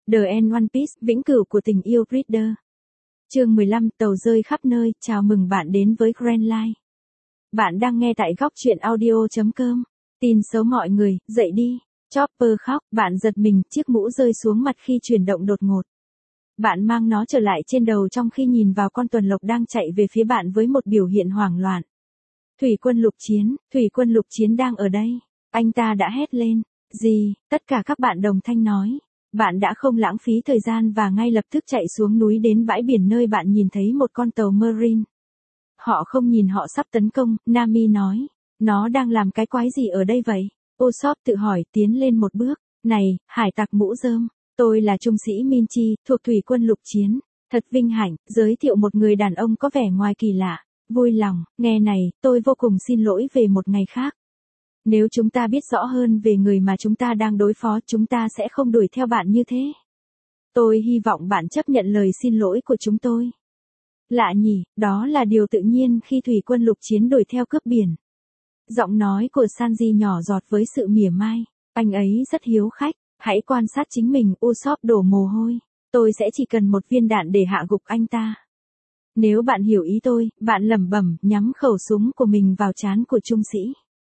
The End One Piece, vĩnh cửu của tình yêu Reader. Chương 15, tàu rơi khắp nơi, chào mừng bạn đến với Grand Line. Bạn đang nghe tại góc truyện audio.com. Tin xấu mọi người, dậy đi. Chopper khóc, bạn giật mình, chiếc mũ rơi xuống mặt khi chuyển động đột ngột. Bạn mang nó trở lại trên đầu trong khi nhìn vào con tuần lộc đang chạy về phía bạn với một biểu hiện hoảng loạn. Thủy quân lục chiến đang ở đây. Anh ta đã hét lên. Gì? Tất cả các bạn đồng thanh nói. Bạn đã không lãng phí thời gian và ngay lập tức chạy xuống núi đến bãi biển nơi bạn nhìn thấy một con tàu Marine. Họ không nhìn họ sắp tấn công, Nami nói. Nó đang làm cái quái gì ở đây vậy? Usopp tự hỏi, tiến lên một bước. Này, hải tặc mũ rơm, tôi là trung sĩ Minchi, thuộc thủy quân lục chiến. Thật vinh hạnh, giới thiệu một người đàn ông có vẻ ngoài kỳ lạ. Vui lòng, nghe này, tôi vô cùng xin lỗi về một ngày khác. Nếu chúng ta biết rõ hơn về người mà chúng ta đang đối phó, chúng ta sẽ không đuổi theo bạn như thế. Tôi hy vọng bạn chấp nhận lời xin lỗi của chúng tôi. Lạ nhỉ, đó là điều tự nhiên khi thủy quân lục chiến đuổi theo cướp biển. Giọng nói của Sanji nhỏ giọt với sự mỉa mai. Anh ấy rất hiếu khách, hãy quan sát chính mình. Usopp đổ mồ hôi. Tôi sẽ chỉ cần một viên đạn để hạ gục anh ta. Nếu bạn hiểu ý tôi, bạn lẩm bẩm, nhắm khẩu súng của mình vào trán của trung sĩ.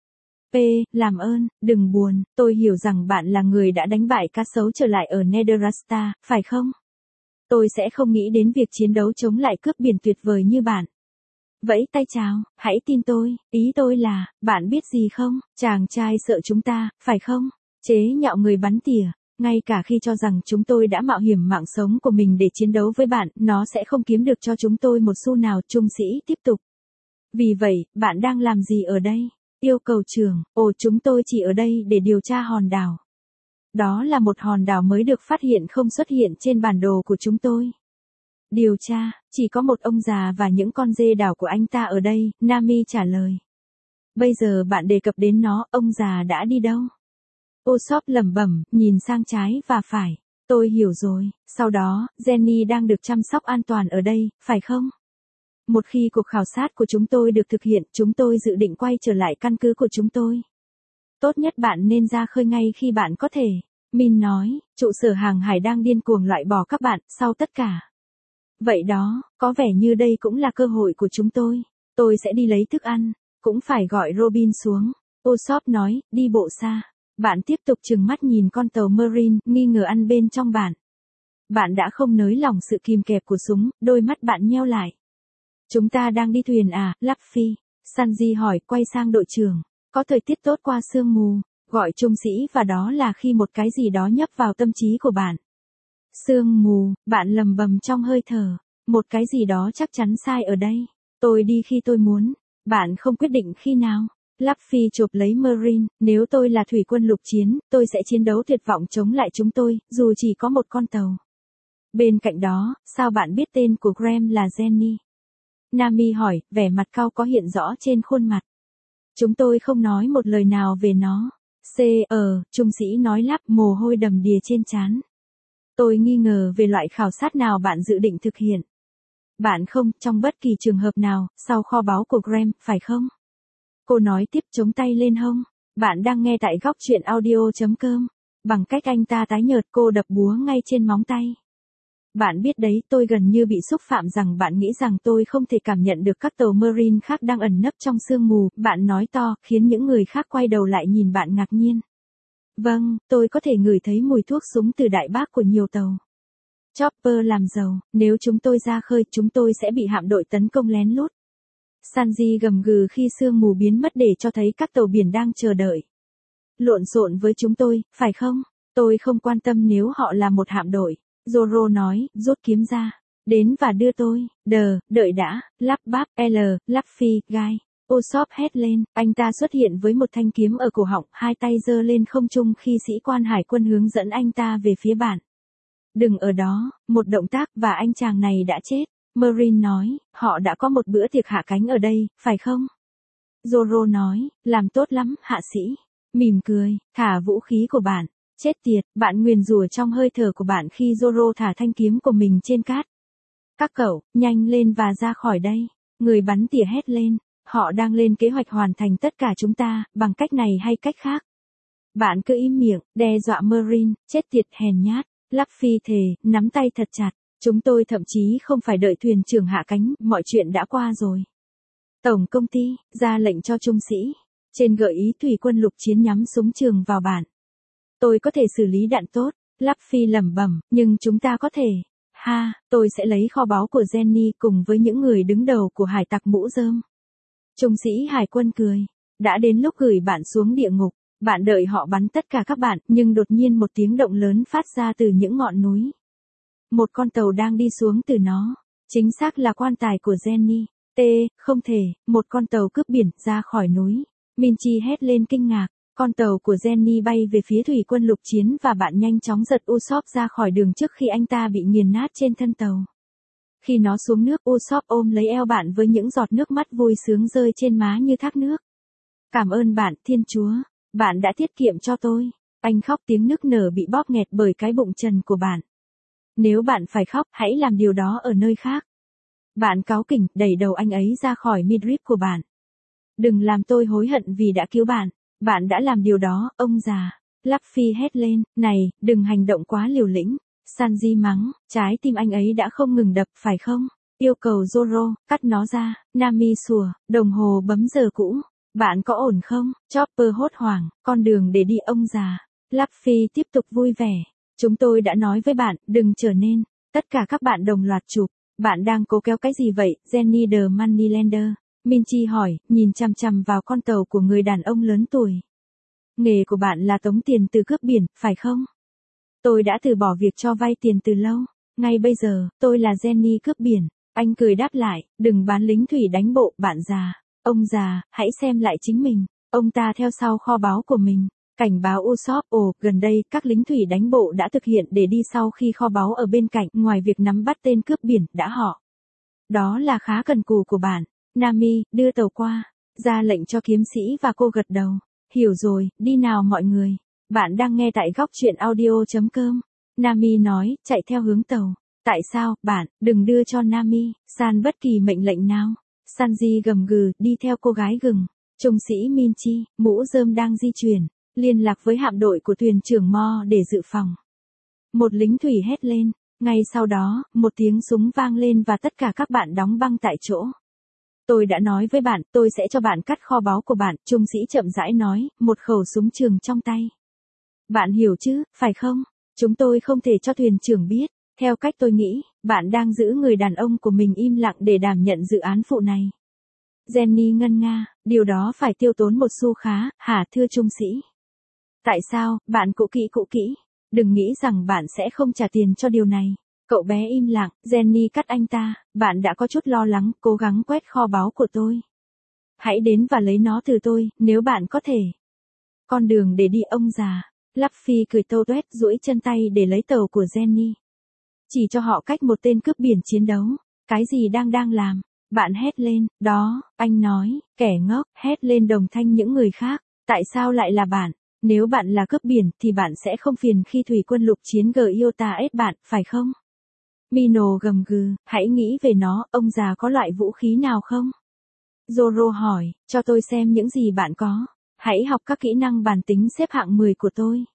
Làm ơn, đừng buồn, tôi hiểu rằng bạn là người đã đánh bại cá sấu trở lại ở Netherasta, phải không? Tôi sẽ không nghĩ đến việc chiến đấu chống lại cướp biển tuyệt vời như bạn. Vẫy tay chào, hãy tin tôi, ý tôi là, bạn biết gì không, chàng trai sợ chúng ta, phải không? Chế nhạo người bắn tỉa, ngay cả khi cho rằng chúng tôi đã mạo hiểm mạng sống của mình để chiến đấu với bạn, nó sẽ không kiếm được cho chúng tôi một xu nào, trung sĩ tiếp tục. Vì vậy, bạn đang làm gì ở đây? Yêu cầu trưởng, chúng tôi chỉ ở đây để điều tra hòn đảo. Đó là một hòn đảo mới được phát hiện không xuất hiện trên bản đồ của chúng tôi. Điều tra, chỉ có một ông già và những con dê đảo của anh ta ở đây, Nami trả lời. Bây giờ bạn đề cập đến nó, ông già đã đi đâu? Usopp lẩm bẩm, nhìn sang trái và phải. Tôi hiểu rồi, sau đó, Jenny đang được chăm sóc an toàn ở đây, phải không? Một khi cuộc khảo sát của chúng tôi được thực hiện, chúng tôi dự định quay trở lại căn cứ của chúng tôi. Tốt nhất bạn nên ra khơi ngay khi bạn có thể. Min nói, trụ sở hàng hải đang điên cuồng loại bỏ các bạn, sau tất cả. Vậy đó, có vẻ như đây cũng là cơ hội của chúng tôi. Tôi sẽ đi lấy thức ăn, cũng phải gọi Robin xuống. Usopp nói, đi bộ xa. Bạn tiếp tục trừng mắt nhìn con tàu Marine, nghi ngờ ăn bên trong bạn. Bạn đã không nới lỏng sự kìm kẹp của súng, đôi mắt bạn nheo lại. Chúng ta đang đi thuyền à, Luffy? Sanji hỏi, quay sang đội trưởng. Có thời tiết tốt qua sương mù, gọi trung sĩ và đó là khi một cái gì đó nhấp vào tâm trí của bạn. Sương mù, bạn lầm bầm trong hơi thở. Một cái gì đó chắc chắn sai ở đây. Tôi đi khi tôi muốn. Bạn không quyết định khi nào. Luffy chụp lấy Marine, nếu tôi là thủy quân lục chiến, tôi sẽ chiến đấu tuyệt vọng chống lại chúng tôi, dù chỉ có một con tàu. Bên cạnh đó, sao bạn biết tên của Graham là Jenny? Nami hỏi, vẻ mặt cau có hiện rõ trên khuôn mặt. Chúng tôi không nói một lời nào về nó. Trung sĩ nói lắp, mồ hôi đầm đìa trên trán. Tôi nghi ngờ về loại khảo sát nào bạn dự định thực hiện. Bạn không, trong bất kỳ trường hợp nào, sau kho báu của Graham, phải không? Cô nói tiếp, chống tay lên hông. Bạn đang nghe tại góc truyện audio.com. Bằng cách anh ta tái nhợt, cô đập búa ngay trên móng tay. Bạn biết đấy, tôi gần như bị xúc phạm rằng bạn nghĩ rằng tôi không thể cảm nhận được các tàu Marine khác đang ẩn nấp trong sương mù, bạn nói to, khiến những người khác quay đầu lại nhìn bạn ngạc nhiên. Vâng, tôi có thể ngửi thấy mùi thuốc súng từ đại bác của nhiều tàu. Chopper làm giàu, nếu chúng tôi ra khơi, chúng tôi sẽ bị hạm đội tấn công lén lút. Sanji gầm gừ khi sương mù biến mất để cho thấy các tàu biển đang chờ đợi. Lộn xộn với chúng tôi, phải không? Tôi không quan tâm nếu họ là một hạm đội. Zoro nói, rút kiếm ra. Đến và đưa tôi. Đợi đã, lắp bắp, Luffy, gai. Usopp hét lên, anh ta xuất hiện với một thanh kiếm ở cổ họng, hai tay giơ lên không trung khi sĩ quan hải quân hướng dẫn anh ta về phía bạn. Đừng ở đó, một động tác và anh chàng này đã chết. Marine nói, họ đã có một bữa tiệc hạ cánh ở đây, phải không? Zoro nói, làm tốt lắm, hạ sĩ. Mỉm cười, thả vũ khí của bạn. Chết tiệt, bạn nguyền rủa trong hơi thở của bạn khi Zoro thả thanh kiếm của mình trên cát. Các cậu, nhanh lên và ra khỏi đây. Người bắn tỉa hét lên, họ đang lên kế hoạch hoàn thành tất cả chúng ta, bằng cách này hay cách khác. Bạn cứ im miệng, đe dọa Marine, chết tiệt hèn nhát. Luffy thề, nắm tay thật chặt. Chúng tôi thậm chí không phải đợi thuyền trưởng hạ cánh, mọi chuyện đã qua rồi. Tổng công ty, ra lệnh cho trung sĩ. Trên gợi ý thủy quân lục chiến nhắm súng trường vào bạn. Tôi có thể xử lý đạn tốt. Luffy lẩm bẩm, nhưng chúng ta có thể. Ha, tôi sẽ lấy kho báu của Jenny cùng với những người đứng đầu của hải tặc mũ rơm. Trung sĩ hải quân cười. Đã đến lúc gửi bạn xuống địa ngục. Bạn đợi họ bắn tất cả các bạn, nhưng đột nhiên một tiếng động lớn phát ra từ những ngọn núi. Một con tàu đang đi xuống từ nó. Chính xác là quan tài của Jenny. Không thể, một con tàu cướp biển ra khỏi núi. Minchi hét lên kinh ngạc. Con tàu của Jenny bay về phía thủy quân lục chiến và bạn nhanh chóng giật Usopp ra khỏi đường trước khi anh ta bị nghiền nát trên thân tàu. Khi nó xuống nước, Usopp ôm lấy eo bạn với những giọt nước mắt vui sướng rơi trên má như thác nước. Cảm ơn bạn, Thiên Chúa. Bạn đã tiết kiệm cho tôi. Anh khóc tiếng nức nở bị bóp nghẹt bởi cái bụng trần của bạn. Nếu bạn phải khóc, hãy làm điều đó ở nơi khác. Bạn cáu kỉnh, đẩy đầu anh ấy ra khỏi midriff của bạn. Đừng làm tôi hối hận vì đã cứu bạn. Bạn đã làm điều đó, ông già. Luffy hét lên, này, đừng hành động quá liều lĩnh. Sanji mắng, trái tim anh ấy đã không ngừng đập, phải không? Yêu cầu Zoro, cắt nó ra. Nami sủa, đồng hồ bấm giờ cũ. Bạn có ổn không? Chopper hốt hoảng, con đường để đi ông già. Luffy tiếp tục vui vẻ. Chúng tôi đã nói với bạn, đừng trở nên. Tất cả các bạn đồng loạt chụp. Bạn đang cố kéo cái gì vậy, Jenny the Moneylender? Minchi hỏi, nhìn chằm chằm vào con tàu của người đàn ông lớn tuổi. Nghề của bạn là tống tiền từ cướp biển, phải không? Tôi đã từ bỏ việc cho vay tiền từ lâu. Ngay bây giờ, tôi là Jenny cướp biển. Anh cười đáp lại, đừng bán lính thủy đánh bộ, bạn già. Ông già, hãy xem lại chính mình. Ông ta theo sau kho báu của mình. Cảnh báo Usopp, gần đây, các lính thủy đánh bộ đã thực hiện để đi sau khi kho báu ở bên cạnh, ngoài việc nắm bắt tên cướp biển, đã họ. Đó là khá cần cù của bạn. Nami, đưa tàu qua. Ra lệnh cho kiếm sĩ và cô gật đầu. Hiểu rồi, đi nào mọi người. Bạn đang nghe tại góc truyện audio.com. Nami nói, chạy theo hướng tàu. Tại sao, bạn, đừng đưa cho Nami, San bất kỳ mệnh lệnh nào. Sanji gầm gừ, đi theo cô gái gừng. Trung sĩ Minchi, mũ rơm đang di chuyển. Liên lạc với hạm đội của thuyền trưởng Mo để dự phòng. Một lính thủy hét lên. Ngay sau đó, một tiếng súng vang lên và tất cả các bạn đóng băng tại chỗ. Tôi đã nói với bạn, tôi sẽ cho bạn cắt kho báu của bạn, trung sĩ chậm rãi nói, một khẩu súng trường trong tay. Bạn hiểu chứ, phải không? Chúng tôi không thể cho thuyền trưởng biết. Theo cách tôi nghĩ, bạn đang giữ người đàn ông của mình im lặng để đảm nhận dự án phụ này. Jenny ngân nga, điều đó phải tiêu tốn một xu khá, hả thưa trung sĩ? Tại sao, bạn cũ kỹ? Đừng nghĩ rằng bạn sẽ không trả tiền cho điều này. Cậu bé im lặng, Jenny cắt anh ta, bạn đã có chút lo lắng, cố gắng quét kho báu của tôi. Hãy đến và lấy nó từ tôi, nếu bạn có thể. Con đường để đi ông già. Luffy cười tâu tuét duỗi chân tay để lấy tàu của Jenny. Chỉ cho họ cách một tên cướp biển chiến đấu. Cái gì đang làm? Bạn hét lên, đó, anh nói, kẻ ngốc, hét lên đồng thanh những người khác. Tại sao lại là bạn? Nếu bạn là cướp biển thì bạn sẽ không phiền khi thủy quân lục chiến Gyota ép bạn, phải không? Mino gầm gừ, hãy nghĩ về nó, ông già có loại vũ khí nào không? Zoro hỏi, cho tôi xem những gì bạn có. Hãy học các kỹ năng bản tính xếp hạng 10 của tôi.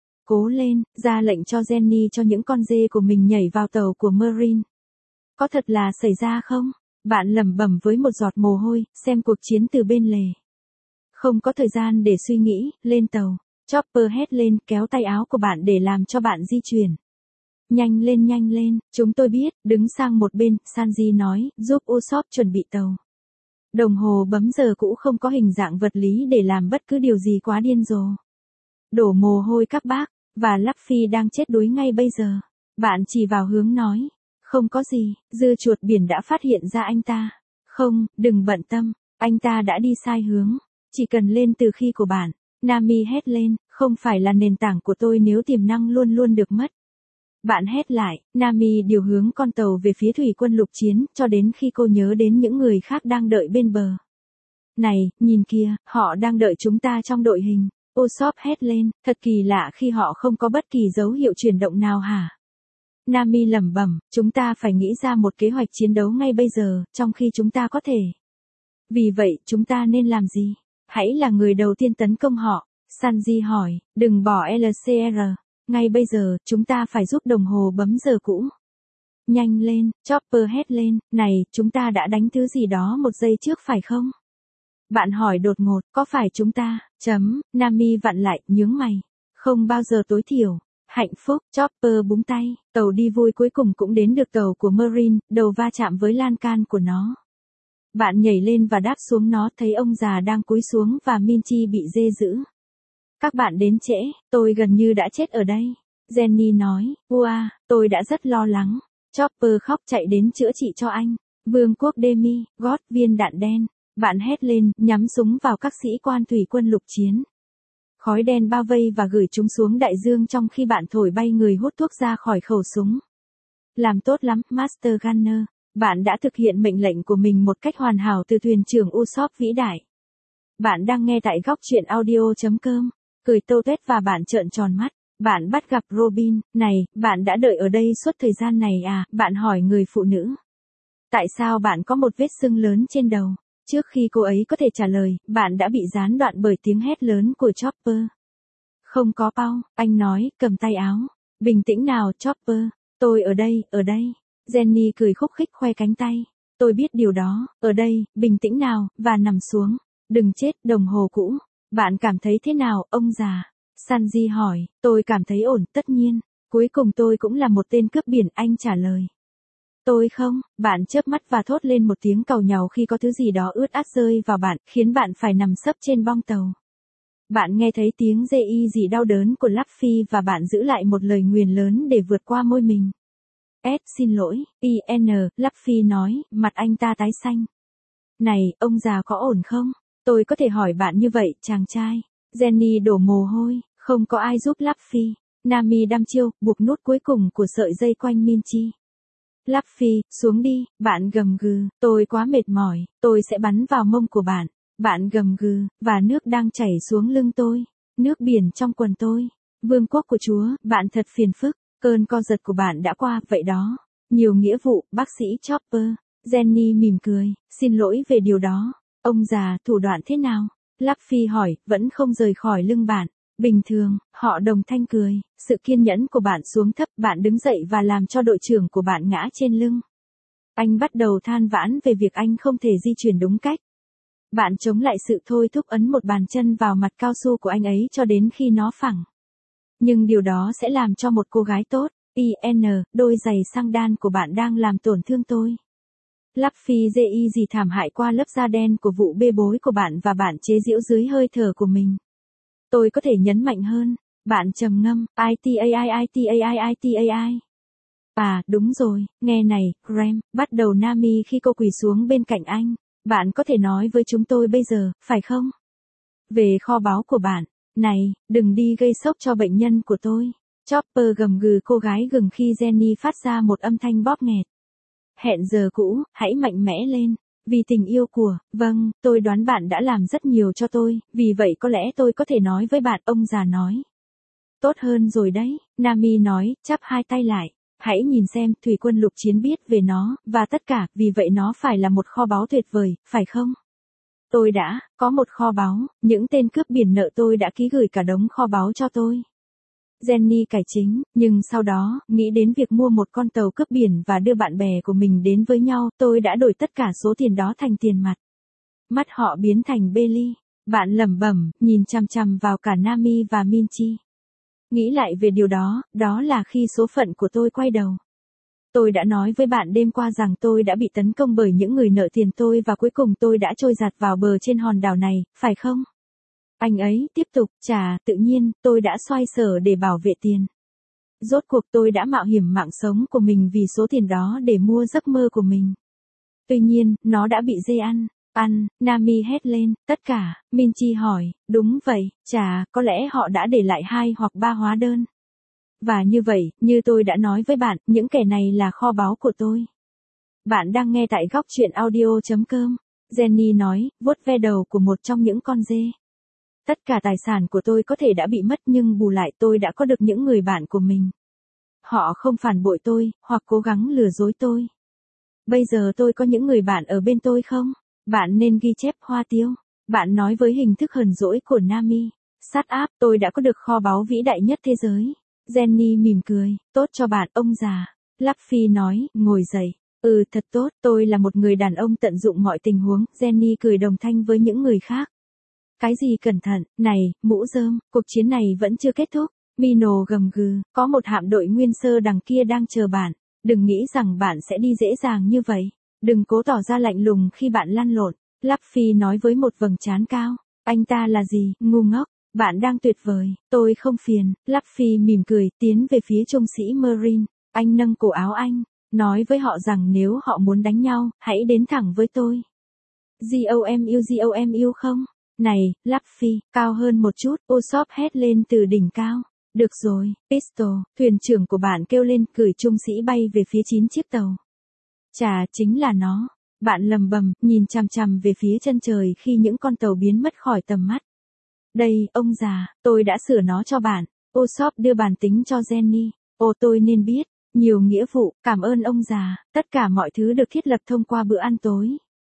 Cố lên, ra lệnh cho Jenny cho những con dê của mình nhảy vào tàu của Marine. Có thật là xảy ra không? Bạn lẩm bẩm với một giọt mồ hôi, xem cuộc chiến từ bên lề. Không có thời gian để suy nghĩ, lên tàu. Chopper hét lên, kéo tay áo của bạn để làm cho bạn di chuyển. Nhanh lên, chúng tôi biết, đứng sang một bên, Sanji nói, giúp Usopp chuẩn bị tàu. Đồng hồ bấm giờ cũ không có hình dạng vật lý để làm bất cứ điều gì quá điên rồ. Đổ mồ hôi các bác, và Luffy đang chết đuối ngay bây giờ. Bạn chỉ vào hướng nói. Không có gì, dưa chuột biển đã phát hiện ra anh ta. Không, đừng bận tâm, anh ta đã đi sai hướng. Chỉ cần lên từ khi của bạn. Nami hét lên, không phải là nền tảng của tôi nếu tiềm năng luôn luôn được mất. Bạn hét lại, Nami điều hướng con tàu về phía thủy quân lục chiến, cho đến khi cô nhớ đến những người khác đang đợi bên bờ. Này, nhìn kìa, họ đang đợi chúng ta trong đội hình. Usopp hét lên, thật kỳ lạ khi họ không có bất kỳ dấu hiệu chuyển động nào hả? Nami lẩm bẩm, chúng ta phải nghĩ ra một kế hoạch chiến đấu ngay bây giờ, trong khi chúng ta có thể. Vì vậy, chúng ta nên làm gì? Hãy là người đầu tiên tấn công họ. Sanji hỏi, đừng bỏ LCR. Ngay bây giờ, chúng ta phải giúp đồng hồ bấm giờ cũ. Nhanh lên, Chopper hét lên, này, chúng ta đã đánh thứ gì đó một giây trước phải không? Bạn hỏi đột ngột, có phải chúng ta, Nami vặn lại, nhướng mày. Không bao giờ tối thiểu. Hạnh phúc, Chopper búng tay, tàu đi vui cuối cùng cũng đến được tàu của Marine, đầu va chạm với lan can của nó. Bạn nhảy lên và đáp xuống nó, thấy ông già đang cúi xuống và Minchi bị dê giữ. Các bạn đến trễ, tôi gần như đã chết ở đây. Jenny nói, Ua, tôi đã rất lo lắng. Chopper khóc chạy đến chữa trị cho anh. Vương quốc Demi, gót viên đạn đen. Bạn hét lên, nhắm súng vào các sĩ quan thủy quân lục chiến. Khói đen bao vây và gửi chúng xuống đại dương trong khi bạn thổi bay người hút thuốc ra khỏi khẩu súng. Làm tốt lắm, Master Gunner. Bạn đã thực hiện mệnh lệnh của mình một cách hoàn hảo từ thuyền trưởng Usopp vĩ đại. Bạn đang nghe tại góc truyện audio.com. Cười tâu tuét và bạn trợn tròn mắt. Bạn bắt gặp Robin, này, bạn đã đợi ở đây suốt thời gian này à, bạn hỏi người phụ nữ. Tại sao bạn có một vết sưng lớn trên đầu? Trước khi cô ấy có thể trả lời, bạn đã bị gián đoạn bởi tiếng hét lớn của Chopper. Không có Paul, anh nói, cầm tay áo. Bình tĩnh nào Chopper, tôi ở đây, ở đây. Jenny cười khúc khích khoe cánh tay. Tôi biết điều đó, ở đây, bình tĩnh nào, và nằm xuống. Đừng chết, đồng hồ cũ. Bạn cảm thấy thế nào, ông già? Sanji hỏi, tôi cảm thấy ổn, tất nhiên. Cuối cùng tôi cũng là một tên cướp biển, anh trả lời. Tôi không, bạn chớp mắt và thốt lên một tiếng càu nhàu khi có thứ gì đó ướt át rơi vào bạn, khiến bạn phải nằm sấp trên bong tàu. Bạn nghe thấy tiếng dê y gì đau đớn của Luffy và bạn giữ lại một lời nguyền lớn để vượt qua môi mình. Xin lỗi, Luffy nói, mặt anh ta tái xanh. Này, ông già có ổn không? Tôi có thể hỏi bạn như vậy, chàng trai. Jenny đổ mồ hôi, không có ai giúp Luffy. Nami đăm chiêu, buộc nút cuối cùng của sợi dây quanh Minchi. Luffy, xuống đi, bạn gầm gừ, tôi quá mệt mỏi, tôi sẽ bắn vào mông của bạn. Bạn gầm gừ, và nước đang chảy xuống lưng tôi. Nước biển trong quần tôi. Vương quốc của Chúa, bạn thật phiền phức. Cơn co giật của bạn đã qua, vậy đó. Nhiều nghĩa vụ, bác sĩ Chopper. Jenny mỉm cười, xin lỗi về điều đó. Ông già, thủ đoạn thế nào? Luffy hỏi, vẫn không rời khỏi lưng bạn. Bình thường, họ đồng thanh cười, sự kiên nhẫn của bạn xuống thấp, bạn đứng dậy và làm cho đội trưởng của bạn ngã trên lưng. Anh bắt đầu than vãn về việc anh không thể di chuyển đúng cách. Bạn chống lại sự thôi thúc ấn một bàn chân vào mặt cao su của anh ấy cho đến khi nó phẳng. Nhưng điều đó sẽ làm cho một cô gái tốt, đôi giày xăng đan của bạn đang làm tổn thương tôi. Luffy dê y gì thảm hại qua lớp da đen của vụ bê bối của bạn và bạn chế giễu dưới hơi thở của mình. Tôi có thể nhấn mạnh hơn, bạn trầm ngâm, ITAI. À, đúng rồi, nghe này, Graham, bắt đầu Nami khi cô quỳ xuống bên cạnh anh. Bạn có thể nói với chúng tôi bây giờ, phải không? Về kho báu của bạn. Này, đừng đi gây sốc cho bệnh nhân của tôi. Chopper gầm gừ cô gái gừng khi Jenny phát ra một âm thanh bóp nghẹt. Hẹn giờ cũ, hãy mạnh mẽ lên. Vì tình yêu của, vâng, tôi đoán bạn đã làm rất nhiều cho tôi, vì vậy có lẽ tôi có thể nói với bạn, ông già nói. Tốt hơn rồi đấy, Nami nói, chắp hai tay lại. Hãy nhìn xem, thủy quân lục chiến biết về nó, và tất cả, vì vậy nó phải là một kho báu tuyệt vời, phải không? Tôi đã, có một kho báu, những tên cướp biển nợ tôi đã ký gửi cả đống kho báu cho tôi. Jenny cải chính, nhưng sau đó, nghĩ đến việc mua một con tàu cướp biển và đưa bạn bè của mình đến với nhau, tôi đã đổi tất cả số tiền đó thành tiền mặt. Mắt họ biến thành bê ly. Bạn lẩm bẩm, nhìn chằm chằm vào cả Nami và Minchi. Nghĩ lại về điều đó, đó là khi số phận của tôi quay đầu. Tôi đã nói với bạn đêm qua rằng tôi đã bị tấn công bởi những người nợ tiền tôi và cuối cùng tôi đã trôi giạt vào bờ trên hòn đảo này, phải không? Anh ấy tiếp tục, tự nhiên, tôi đã xoay sở để bảo vệ tiền. Rốt cuộc tôi đã mạo hiểm mạng sống của mình vì số tiền đó để mua giấc mơ của mình. Tuy nhiên, nó đã bị dê ăn. Nami hét lên, tất cả, Minchi hỏi, đúng vậy, có lẽ họ đã để lại 2 hoặc 3 hóa đơn. Và như vậy, như tôi đã nói với bạn, những kẻ này là kho báu của tôi. Bạn đang nghe tại góc truyện audio.com. Jenny nói, vuốt ve đầu của một trong những con dê. Tất cả tài sản của tôi có thể đã bị mất nhưng bù lại tôi đã có được những người bạn của mình. Họ không phản bội tôi, hoặc cố gắng lừa dối tôi. Bây giờ tôi có những người bạn ở bên tôi không? Bạn nên ghi chép hoa tiêu. Bạn nói với hình thức hờn dỗi của Nami. Shut up, tôi đã có được kho báu vĩ đại nhất thế giới. Jenny mỉm cười, tốt cho bạn ông già. Luffy nói, ngồi dậy. Thật tốt, tôi là một người đàn ông tận dụng mọi tình huống. Jenny cười đồng thanh với những người khác. Cái gì cẩn thận, này, mũ rơm, cuộc chiến này vẫn chưa kết thúc. Mino gầm gừ, có một hạm đội nguyên sơ đằng kia đang chờ bạn. Đừng nghĩ rằng bạn sẽ đi dễ dàng như vậy. Đừng cố tỏ ra lạnh lùng khi bạn lăn lộn. Luffy nói với một vầng trán cao. Anh ta là gì, ngu ngốc? Bạn đang tuyệt vời, tôi không phiền. Luffy mỉm cười, tiến về phía trung sĩ Marine. Anh nâng cổ áo anh, nói với họ rằng nếu họ muốn đánh nhau, hãy đến thẳng với tôi. GOMU không? Này, Luffy, cao hơn một chút, Usopp hét lên từ đỉnh cao. Được rồi, Pistol, thuyền trưởng của bạn kêu lên, cử trung sĩ bay về phía 9 chiếc tàu. Chà, chính là nó. Bạn lầm bầm, nhìn chằm chằm về phía chân trời khi những con tàu biến mất khỏi tầm mắt. Đây, ông già, tôi đã sửa nó cho bạn. Usopp đưa bàn tính cho Jenny. Tôi nên biết. Nhiều nghĩa vụ, cảm ơn ông già, tất cả mọi thứ được thiết lập thông qua bữa ăn tối.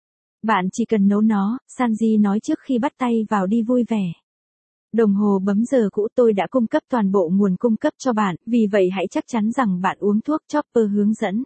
Bạn chỉ cần nấu nó, Sanji nói trước khi bắt tay vào đi vui vẻ. Đồng hồ bấm giờ cũ tôi đã cung cấp toàn bộ nguồn cung cấp cho bạn, vì vậy hãy chắc chắn rằng bạn uống thuốc. Chopper hướng dẫn.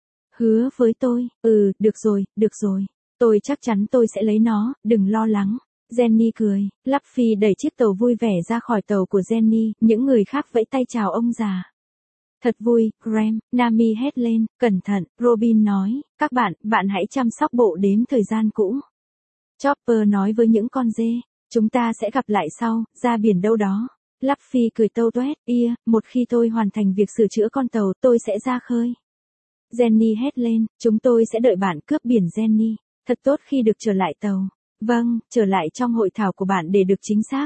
Hứa với tôi, được rồi. Tôi chắc chắn tôi sẽ lấy nó, đừng lo lắng. Jenny cười, Luffy đẩy chiếc tàu vui vẻ ra khỏi tàu của Jenny, những người khác vẫy tay chào ông già. Thật vui, Graham, Nami hét lên, cẩn thận, Robin nói, các bạn hãy chăm sóc bộ đếm thời gian cũ. Chopper nói với những con dê, chúng ta sẽ gặp lại sau, ra biển đâu đó. Luffy cười tâu tuét, một khi tôi hoàn thành việc sửa chữa con tàu, tôi sẽ ra khơi. Jenny hét lên, chúng tôi sẽ đợi bạn cướp biển Jenny. Thật tốt khi được trở lại tàu. Vâng, trở lại trong hội thảo của bạn để được chính xác.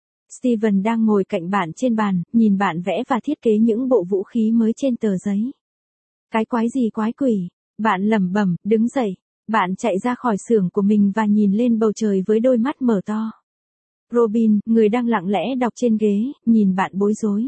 Steven đang ngồi cạnh bạn trên bàn, nhìn bạn vẽ và thiết kế những bộ vũ khí mới trên tờ giấy. Cái quái gì quái quỷ? Bạn lẩm bẩm, đứng dậy. Bạn chạy ra khỏi xưởng của mình và nhìn lên bầu trời với đôi mắt mở to. Robin, người đang lặng lẽ đọc trên ghế, nhìn bạn bối rối.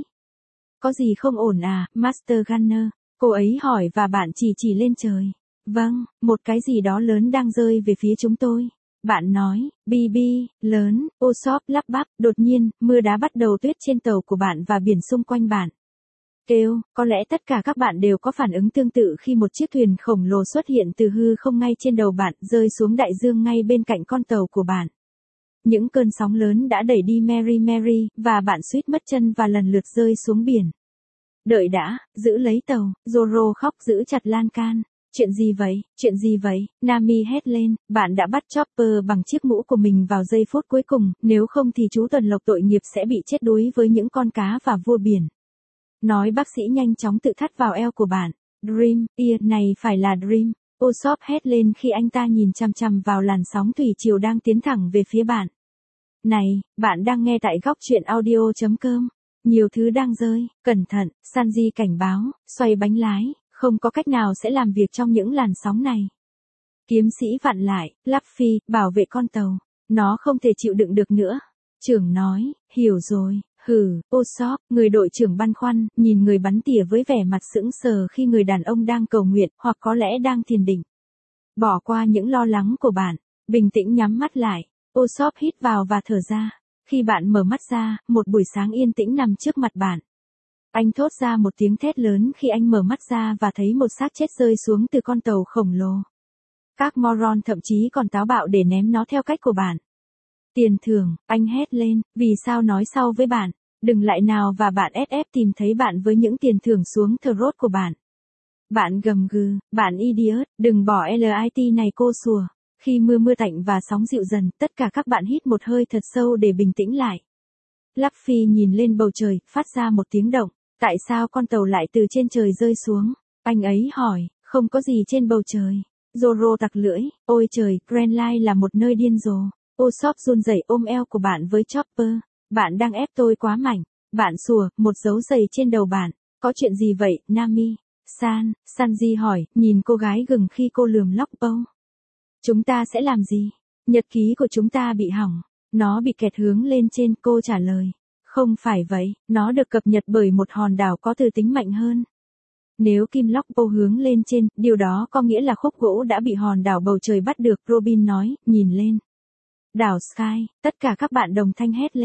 Có gì không ổn à, Master Gunner? Cô ấy hỏi và bạn chỉ lên trời. Vâng, một cái gì đó lớn đang rơi về phía chúng tôi. Bạn nói, BB, lớn, Usopp lắp bắp, đột nhiên, mưa đá bắt đầu tuyết trên tàu của bạn và biển xung quanh bạn. Kêu, có lẽ tất cả các bạn đều có phản ứng tương tự khi một chiếc thuyền khổng lồ xuất hiện từ hư không ngay trên đầu bạn, rơi xuống đại dương ngay bên cạnh con tàu của bạn. Những cơn sóng lớn đã đẩy đi Mary, và bạn suýt mất chân và lần lượt rơi xuống biển. Đợi đã, giữ lấy tàu, Zoro khóc giữ chặt lan can. Chuyện gì vậy? Nami hét lên, bạn đã bắt Chopper bằng chiếc mũ của mình vào giây phút cuối cùng, nếu không thì chú tuần lộc tội nghiệp sẽ bị chết đuối với những con cá và vua biển. Nói bác sĩ nhanh chóng tự thắt vào eo của bạn. Dream, này phải là Dream. Usopp hét lên khi anh ta nhìn chằm chằm vào làn sóng thủy triều đang tiến thẳng về phía bạn. Này, bạn đang nghe tại góc truyện audio.com. Nhiều thứ đang rơi, cẩn thận, Sanji cảnh báo, xoay bánh lái, không có cách nào sẽ làm việc trong những làn sóng này. Kiếm sĩ vặn lại, Luffy, bảo vệ con tàu, nó không thể chịu đựng được nữa. Trưởng nói, hiểu rồi, Usopp, người đội trưởng băn khoăn, nhìn người bắn tỉa với vẻ mặt sững sờ khi người đàn ông đang cầu nguyện, hoặc có lẽ đang thiền định. Bỏ qua những lo lắng của bạn, bình tĩnh nhắm mắt lại, Usopp hít vào và thở ra. Khi bạn mở mắt ra, một buổi sáng yên tĩnh nằm trước mặt bạn. Anh thốt ra một tiếng thét lớn khi anh mở mắt ra và thấy một xác chết rơi xuống từ con tàu khổng lồ. Các moron thậm chí còn táo bạo để ném nó theo cách của bạn. Tiền thưởng, anh hét lên, vì sao nói sau với bạn, đừng lại nào và bạn SF tìm thấy bạn với những tiền thưởng xuống throat của bạn. Bạn gầm gừ, bạn idiot, đừng bỏ LIT này cô sùa. Khi mưa tạnh và sóng dịu dần, tất cả các bạn hít một hơi thật sâu để bình tĩnh lại. Luffy nhìn lên bầu trời, phát ra một tiếng động. Tại sao con tàu lại từ trên trời rơi xuống? Anh ấy hỏi, không có gì trên bầu trời. Zoro tặc lưỡi, ôi trời, Grand Line là một nơi điên rồ. Usopp run rẩy ôm eo của bạn với Chopper. Bạn đang ép tôi quá mạnh. Bạn sủa, một dấu giày trên đầu bạn. Có chuyện gì vậy, Nami? Sanji hỏi, nhìn cô gái gừng khi cô lườm lóc bâu. Chúng ta sẽ làm gì? Nhật ký của chúng ta bị hỏng. Nó bị kẹt hướng lên trên, cô trả lời. Không phải vậy, nó được cập nhật bởi một hòn đảo có từ tính mạnh hơn. Nếu kim lóc bâu hướng lên trên, điều đó có nghĩa là khúc gỗ đã bị hòn đảo bầu trời bắt được, Robin nói, nhìn lên. Đảo Sky, tất cả các bạn đồng thanh hét lên.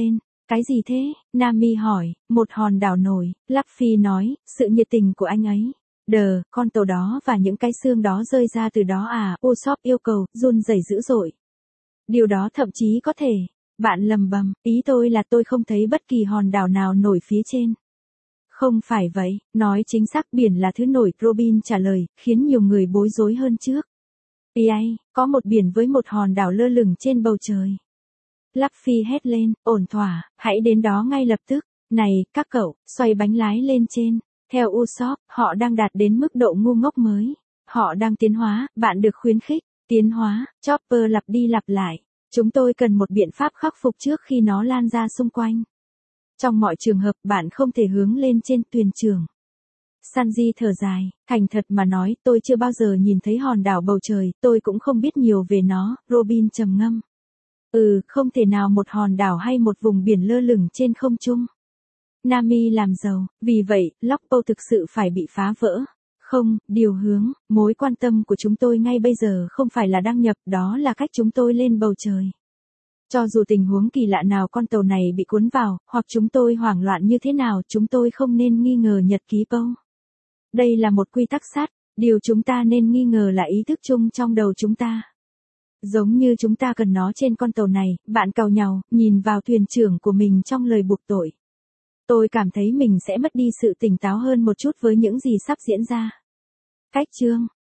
Cái gì thế? Nami hỏi, một hòn đảo nổi, Luffy nói, sự nhiệt tình của anh ấy. Con tàu đó và những cái xương đó rơi ra từ đó à? Usopp yêu cầu, run rẩy dữ dội. Điều đó thậm chí có thể. Bạn lầm bầm, ý tôi là tôi không thấy bất kỳ hòn đảo nào nổi phía trên. Không phải vậy, nói chính xác biển là thứ nổi, Robin trả lời, khiến nhiều người bối rối hơn trước. Có một biển với một hòn đảo lơ lửng trên bầu trời. Luffy hét lên, ổn thỏa, hãy đến đó ngay lập tức. Này, các cậu, xoay bánh lái lên trên. Theo Usopp, họ đang đạt đến mức độ ngu ngốc mới. Họ đang tiến hóa, bạn được khuyến khích. Tiến hóa, Chopper lặp đi lặp lại. Chúng tôi cần một biện pháp khắc phục trước khi nó lan ra xung quanh. Trong mọi trường hợp bạn không thể hướng lên trên, thuyền trưởng. Sanji thở dài, thành thật mà nói, tôi chưa bao giờ nhìn thấy hòn đảo bầu trời, tôi cũng không biết nhiều về nó, Robin trầm ngâm. Không thể nào một hòn đảo hay một vùng biển lơ lửng trên không trung. Nami làm giàu, vì vậy, Logpo thực sự phải bị phá vỡ. Không, điều hướng, mối quan tâm của chúng tôi ngay bây giờ không phải là đăng nhập, đó là cách chúng tôi lên bầu trời. Cho dù tình huống kỳ lạ nào con tàu này bị cuốn vào, hoặc chúng tôi hoảng loạn như thế nào, chúng tôi không nên nghi ngờ nhật ký Poe. Đây là một quy tắc sát, điều chúng ta nên nghi ngờ là ý thức chung trong đầu chúng ta. Giống như chúng ta cần nó trên con tàu này, bạn càu nhàu, nhìn vào thuyền trưởng của mình trong lời buộc tội. Tôi cảm thấy mình sẽ mất đi sự tỉnh táo hơn một chút với những gì sắp diễn ra. Cách chương